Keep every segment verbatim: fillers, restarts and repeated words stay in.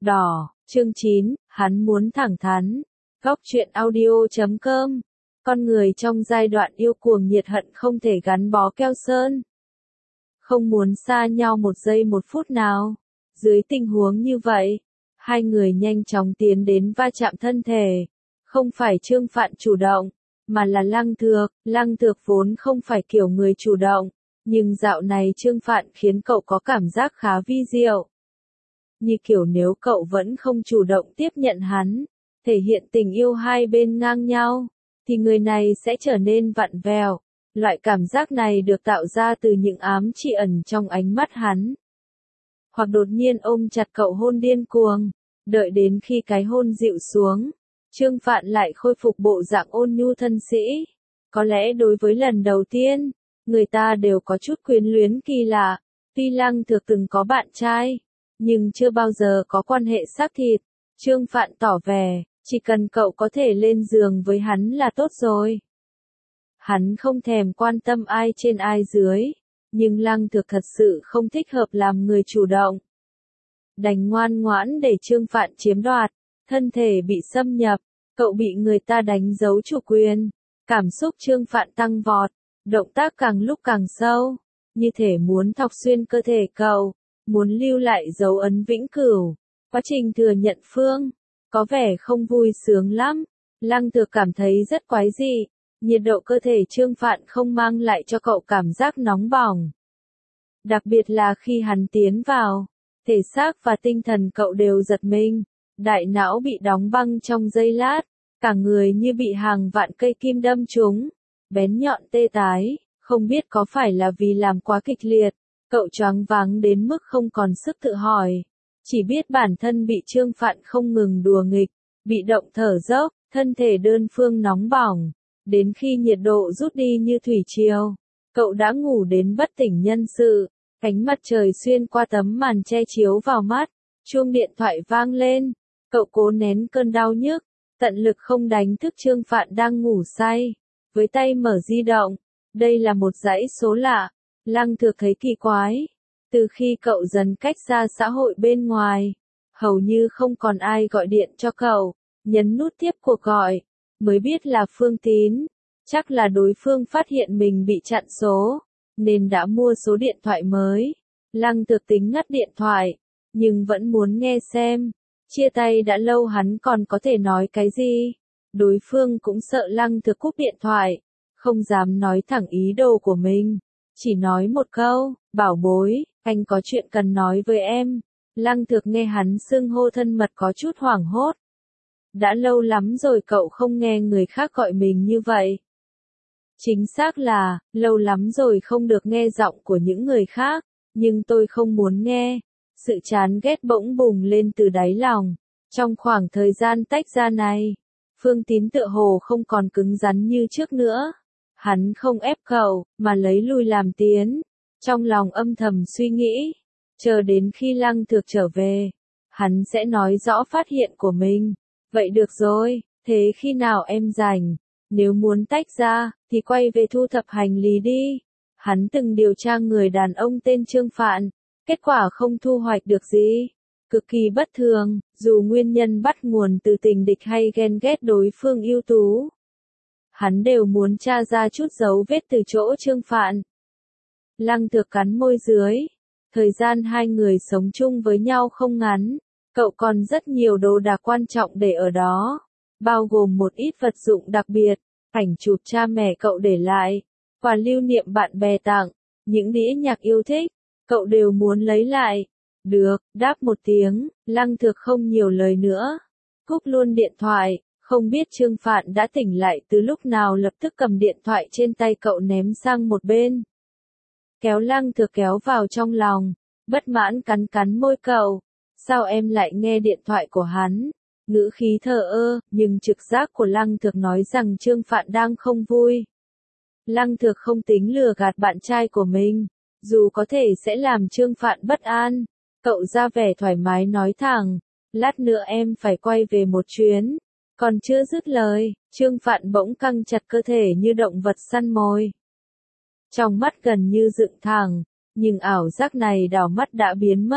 Đỏ, chương chín, hắn muốn thẳng thắn. Góc truyện audio chấm com. Con người trong giai đoạn yêu cuồng nhiệt hận không thể gắn bó keo sơn. Không muốn xa nhau một giây một phút nào. Dưới tình huống như vậy, hai người nhanh chóng tiến đến va chạm thân thể. Không phải Trương Phạn chủ động, mà là Lăng Thược. Lăng Thược vốn không phải kiểu người chủ động, nhưng dạo này Trương Phạn khiến cậu có cảm giác khá vi diệu. Như kiểu nếu cậu vẫn không chủ động tiếp nhận hắn, thể hiện tình yêu hai bên ngang nhau, thì người này sẽ trở nên vặn vẹo. Loại cảm giác này được tạo ra từ những ám chỉ ẩn trong ánh mắt hắn. Hoặc đột nhiên ôm chặt cậu hôn điên cuồng, đợi đến khi cái hôn dịu xuống, Trương Phạn lại khôi phục bộ dạng ôn nhu thân sĩ. Có lẽ đối với lần đầu tiên, người ta đều có chút quyến luyến kỳ lạ. Tuy Lăng Thược từng có bạn trai, nhưng chưa bao giờ có quan hệ xác thịt. Trương Phạn tỏ vẻ, chỉ cần cậu có thể lên giường với hắn là tốt rồi. Hắn không thèm quan tâm ai trên ai dưới, nhưng Lăng Thược thật sự không thích hợp làm người chủ động. Đành ngoan ngoãn để Trương Phạn chiếm đoạt, thân thể bị xâm nhập, cậu bị người ta đánh dấu chủ quyền. Cảm xúc Trương Phạn tăng vọt, động tác càng lúc càng sâu, như thể muốn thọc xuyên cơ thể cậu, muốn lưu lại dấu ấn vĩnh cửu. Quá trình thừa nhận phương, có vẻ không vui sướng lắm. Lăng Thược cảm thấy rất quái dị, nhiệt độ cơ thể Trương Phạn không mang lại cho cậu cảm giác nóng bỏng. Đặc biệt là khi hắn tiến vào, thể xác và tinh thần cậu đều giật mình, đại não bị đóng băng trong giây lát, cả người như bị hàng vạn cây kim đâm trúng, bén nhọn tê tái, không biết có phải là vì làm quá kịch liệt, cậu choáng váng đến mức không còn sức tự hỏi. Chỉ biết bản thân bị Trương Phạn không ngừng đùa nghịch, bị động thở dốc, thân thể đơn phương nóng bỏng. Đến khi nhiệt độ rút đi như thủy triều, cậu đã ngủ đến bất tỉnh nhân sự. Ánh mặt trời xuyên qua tấm màn che chiếu vào mắt, chuông điện thoại vang lên. Cậu cố nén cơn đau nhức, tận lực không đánh thức Trương Phạn đang ngủ say. Với tay mở di động, đây là một dãy số lạ. Lăng Thược thấy kỳ quái. Từ khi cậu dần cách xa xã hội bên ngoài, hầu như không còn ai gọi điện cho cậu. Nhấn nút tiếp cuộc gọi, mới biết là Phương Tín. Chắc là đối phương phát hiện mình bị chặn số, nên đã mua số điện thoại mới. Lăng Thược tính ngắt điện thoại, nhưng vẫn muốn nghe xem. Chia tay đã lâu hắn còn có thể nói cái gì. Đối phương cũng sợ Lăng Thược cúp điện thoại, không dám nói thẳng ý đồ của mình. Chỉ nói một câu, bảo bối, anh có chuyện cần nói với em. Lăng Thược nghe hắn xưng hô thân mật có chút hoảng hốt. Đã lâu lắm rồi cậu không nghe người khác gọi mình như vậy. Chính xác là, lâu lắm rồi không được nghe giọng của những người khác, nhưng tôi không muốn nghe. Sự chán ghét bỗng bùng lên từ đáy lòng. Trong khoảng thời gian tách ra này, Phương Tín tựa hồ không còn cứng rắn như trước nữa. Hắn không ép cậu, mà lấy lui làm tiến. Trong lòng âm thầm suy nghĩ, chờ đến khi Lăng Thược trở về, hắn sẽ nói rõ phát hiện của mình. Vậy được rồi, thế khi nào em rảnh? Nếu muốn tách ra, thì quay về thu thập hành lý đi. Hắn từng điều tra người đàn ông tên Trương Phạn, kết quả không thu hoạch được gì. Cực kỳ bất thường, dù nguyên nhân bắt nguồn từ tình địch hay ghen ghét đối phương ưu tú. Hắn đều muốn tra ra chút dấu vết từ chỗ Trương Phạn. Lăng Thược cắn môi dưới. Thời gian hai người sống chung với nhau không ngắn. Cậu còn rất nhiều đồ đạc quan trọng để ở đó. Bao gồm một ít vật dụng đặc biệt. Ảnh chụp cha mẹ cậu để lại. Quà lưu niệm bạn bè tặng. Những đĩa nhạc yêu thích. Cậu đều muốn lấy lại. Được, đáp một tiếng. Lăng Thược không nhiều lời nữa. Cúp luôn điện thoại. Không biết Trương Phạn đã tỉnh lại từ lúc nào, lập tức cầm điện thoại trên tay cậu ném sang một bên. Kéo Lăng Thược kéo vào trong lòng, bất mãn cắn cắn môi cậu. Sao em lại nghe điện thoại của hắn? Ngữ khí thờ ơ, nhưng trực giác của Lăng Thược nói rằng Trương Phạn đang không vui. Lăng Thược không tính lừa gạt bạn trai của mình, dù có thể sẽ làm Trương Phạn bất an. Cậu ra vẻ thoải mái nói thẳng, lát nữa em phải quay về một chuyến. Còn chưa dứt lời, Trương Phạn bỗng căng chặt cơ thể như động vật săn mồi. Trong mắt gần như dựng thẳng, nhưng ảo giác này đảo mắt đã biến mất.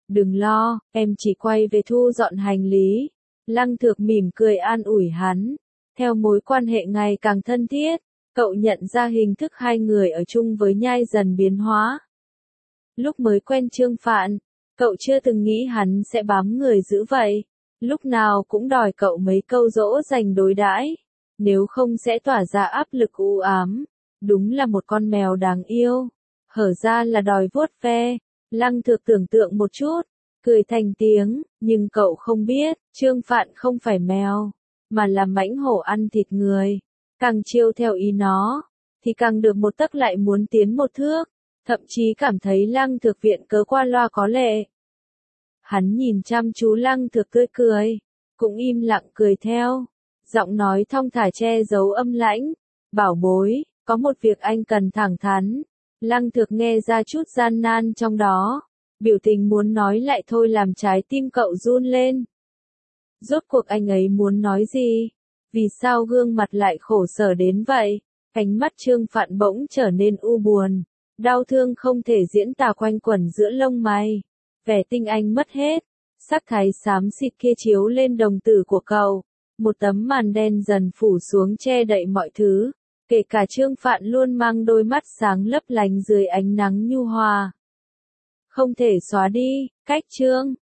Đừng lo, em chỉ quay về thu dọn hành lý. Lăng Thược mỉm cười an ủi hắn. Theo mối quan hệ ngày càng thân thiết, cậu nhận ra hình thức hai người ở chung với Nhai dần biến hóa. Lúc mới quen Trương Phạn, cậu chưa từng nghĩ hắn sẽ bám người dữ vậy. Lúc nào cũng đòi cậu mấy câu dỗ dành đối đãi, nếu không sẽ tỏa ra áp lực u ám. Đúng là một con mèo đáng yêu, hở ra là đòi vuốt ve. Lăng Thược tưởng tượng một chút, cười thành tiếng, nhưng cậu không biết, Trương Phạn không phải mèo, mà là mãnh hổ ăn thịt người. Càng chiêu theo ý nó, thì càng được một tấc lại muốn tiến một thước, thậm chí cảm thấy Lăng Thược viện cớ qua loa có lệ. Hắn nhìn chăm chú Lăng Thược tươi cười, cũng im lặng cười theo, giọng nói thong thả che giấu âm lãnh. Bảo bối, có một việc anh cần thẳng thắn. Lăng Thược nghe ra chút gian nan trong đó, biểu tình muốn nói lại thôi làm trái tim cậu run lên. Rốt cuộc anh ấy muốn nói gì? Vì sao gương mặt lại khổ sở đến vậy? Ánh mắt Trương Phạn bỗng trở nên u buồn, đau thương không thể diễn tả quanh quẩn giữa lông mày. Vẻ tinh anh mất hết, sắc thái xám xịt kia chiếu lên đồng tử của cậu. Một tấm màn đen dần phủ xuống che đậy mọi thứ, kể cả Trương Phạn luôn mang đôi mắt sáng lấp lánh dưới ánh nắng nhu hòa. Không thể xóa đi, cách Trương